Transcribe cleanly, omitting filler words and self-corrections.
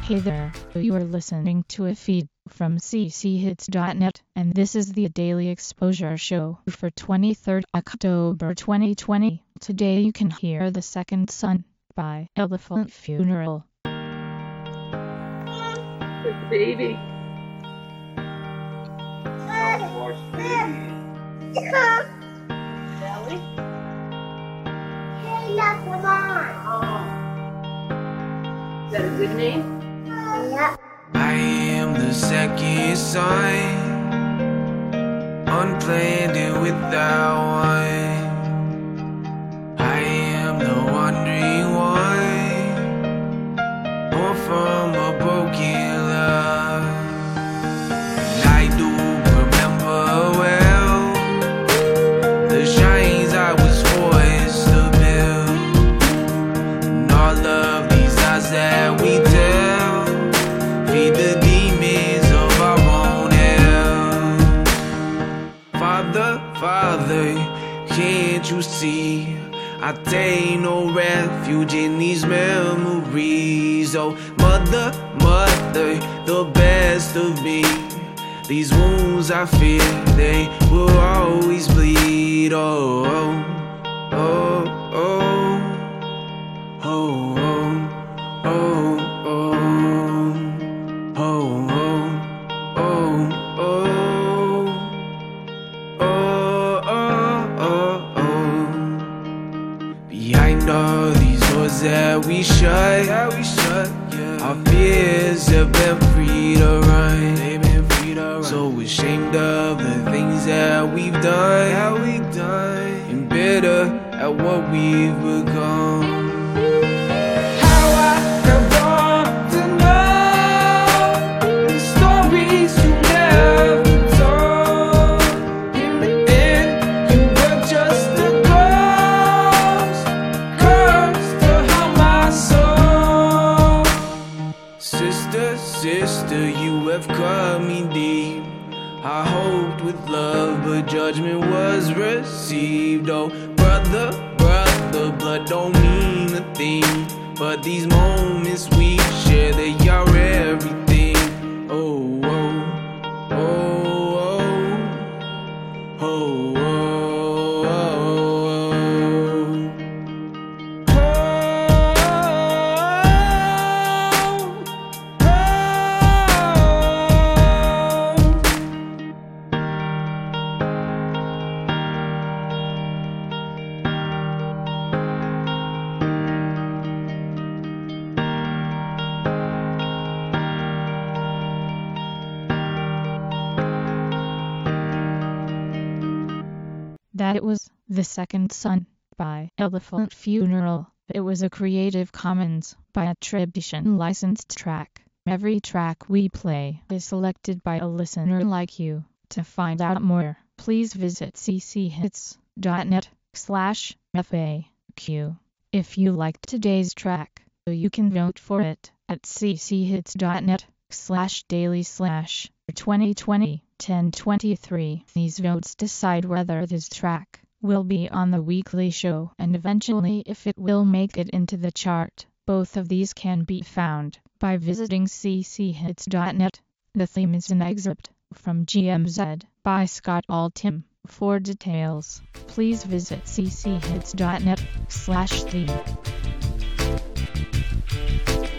Hey there, you are listening to a feed from cchits.net, and this is the Daily Exposure Show for 23rd October 2020. Today you can hear The Second Son by Elephant Funeral. The baby. Wash baby. Belly? Hey, look, come on. Is that a good name? Yep. I am the second son, unplanned and without one. I am the wandering one, born from a broken love. And I do remember well the shrines I was forced to build, and all of these lies that we tell. Feed the demons of our own hell. Father, Father, can't you see? I take no refuge in these memories. Oh, Mother, Mother, the best of me. These wounds I fear, they will always bleed. Oh, oh, oh, oh, oh, oh, oh. Behind all these doors that we shut, our fears have been free to run. So ashamed of the things that we've done, and bitter at what we've become. Sister, you have cut me deep. I hoped with love, but judgment was received. Oh, brother, blood don't mean a thing, but these moments we share, they are everything. Oh, oh, oh, oh, oh, oh. That was The Second Son by Elephant Funeral. It was a Creative Commons by attribution licensed track. Every track we play is selected by a listener like you. To find out more, please visit cchits.net/FAQ. If you liked today's track, you can vote for it at cchits.net/daily/2020-1023. These votes decide whether this track will be on the weekly show and eventually if it will make it into the chart. Both of these can be found by visiting cchits.net. The theme is an excerpt from GMZ by Scott Altham. For details, please visit cchits.net/theme.